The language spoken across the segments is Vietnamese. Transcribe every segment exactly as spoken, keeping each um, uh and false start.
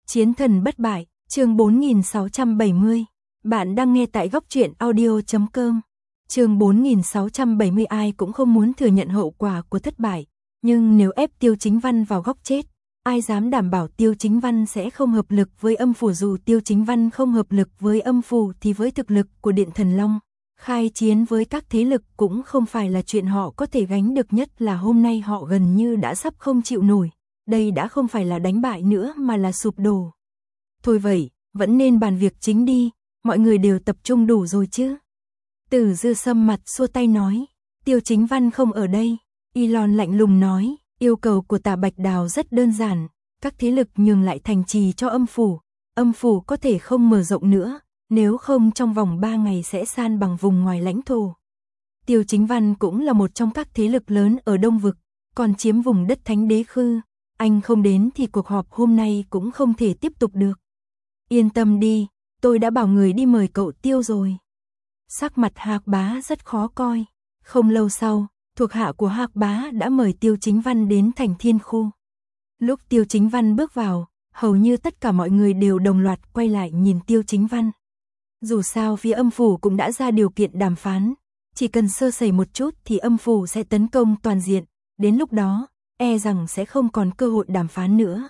Chiến thần bất bại, chương bốn nghìn sáu trăm bảy mươi. Bạn đang nghe tại góc truyện audio chấm com. Chương bốn nghìn sáu trăm bảy mươi. Ai cũng không muốn thừa nhận hậu quả của thất bại, nhưng nếu ép Tiêu Chính Văn vào góc chết, ai dám đảm bảo Tiêu Chính Văn sẽ không hợp lực với âm phủ? Dù Tiêu Chính Văn không hợp lực với âm phủ thì với thực lực của Điện Thần Long, khai chiến với các thế lực cũng không phải là chuyện họ có thể gánh được, nhất là hôm nay họ gần như đã sắp không chịu nổi. Đây đã không phải là đánh bại nữa mà là sụp đổ. Thôi vậy, vẫn nên bàn việc chính đi, mọi người đều tập trung đủ rồi chứ? Tử Dư Sâm mặt xua tay nói, Tiêu Chính Văn không ở đây. Elon lạnh lùng nói, yêu cầu của Tả Bạch Đào rất đơn giản, các thế lực nhường lại thành trì cho âm phủ, âm phủ có thể không mở rộng nữa, nếu không trong vòng ba ngày sẽ san bằng vùng ngoài lãnh thổ. Tiêu Chính Văn cũng là một trong các thế lực lớn ở Đông Vực, còn chiếm vùng đất Thánh Đế Khư, anh không đến thì cuộc họp hôm nay cũng không thể tiếp tục được. Yên tâm đi, tôi đã bảo người đi mời cậu Tiêu rồi. Sắc mặt Hạc Bá rất khó coi. Không lâu sau, thuộc hạ của Hạc Bá đã mời Tiêu Chính Văn đến thành Thiên Khu. Lúc Tiêu Chính Văn bước vào, hầu như tất cả mọi người đều đồng loạt quay lại nhìn Tiêu Chính Văn. Dù sao phía âm phủ cũng đã ra điều kiện đàm phán, chỉ cần sơ sẩy một chút thì âm phủ sẽ tấn công toàn diện, đến lúc đó, e rằng sẽ không còn cơ hội đàm phán nữa.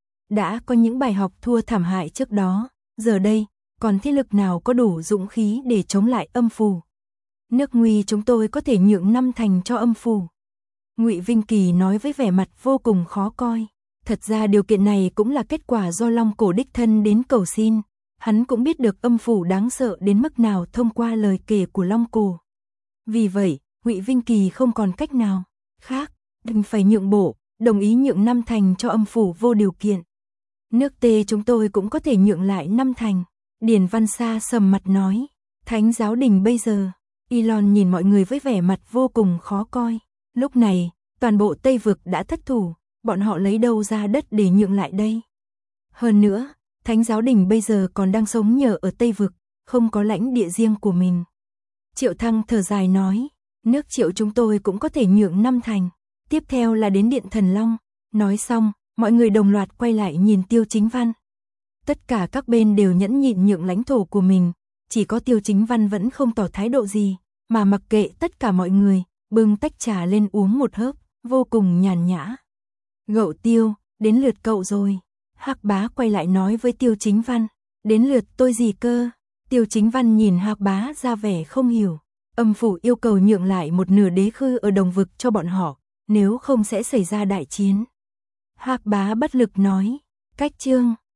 Đã có những bài học thua thảm hại trước đó, giờ đây, còn thế lực nào có đủ dũng khí để chống lại âm phủ? Nước Nguy chúng tôi có thể nhượng năm thành cho âm phủ. Ngụy Vinh Kỳ nói với vẻ mặt vô cùng khó coi. Thật ra điều kiện này cũng là kết quả do Long Cổ đích thân đến cầu xin. Hắn cũng biết được âm phủ đáng sợ đến mức nào thông qua lời kể của Long Cổ. Vì vậy, Ngụy Vinh Kỳ không còn cách nào khác, đừng phải nhượng bộ, đồng ý nhượng năm thành cho âm phủ vô điều kiện. Nước Tê chúng tôi cũng có thể nhượng lại năm thành. Điền Văn Sa sầm mặt nói, Thánh Giáo Đình bây giờ. Elon nhìn mọi người với vẻ mặt vô cùng khó coi. Lúc này, toàn bộ Tây Vực đã thất thủ, bọn họ lấy đâu ra đất để nhượng lại đây? Hơn nữa, Thánh Giáo Đình bây giờ còn đang sống nhờ ở Tây Vực, không có lãnh địa riêng của mình. Triệu Thăng thở dài nói, nước Triệu chúng tôi cũng có thể nhượng năm thành. Tiếp theo là đến Điện Thần Long. Nói xong, mọi người đồng loạt quay lại nhìn Tiêu Chính Văn. Tất cả các bên đều nhẫn nhịn nhượng lãnh thổ của mình, chỉ có Tiêu Chính Văn vẫn không tỏ thái độ gì, mà mặc kệ tất cả mọi người, bưng tách trà lên uống một hớp, vô cùng nhàn nhã. Gậu Tiêu, đến lượt cậu rồi. Hạc Bá quay lại nói với Tiêu Chính Văn, đến lượt tôi gì cơ? Tiêu Chính Văn nhìn Hạc Bá ra vẻ không hiểu. Âm phủ yêu cầu nhượng lại một nửa đế khư ở Đồng Vực cho bọn họ, nếu không sẽ xảy ra đại chiến. Hạc Bá bất lực nói, cách chương.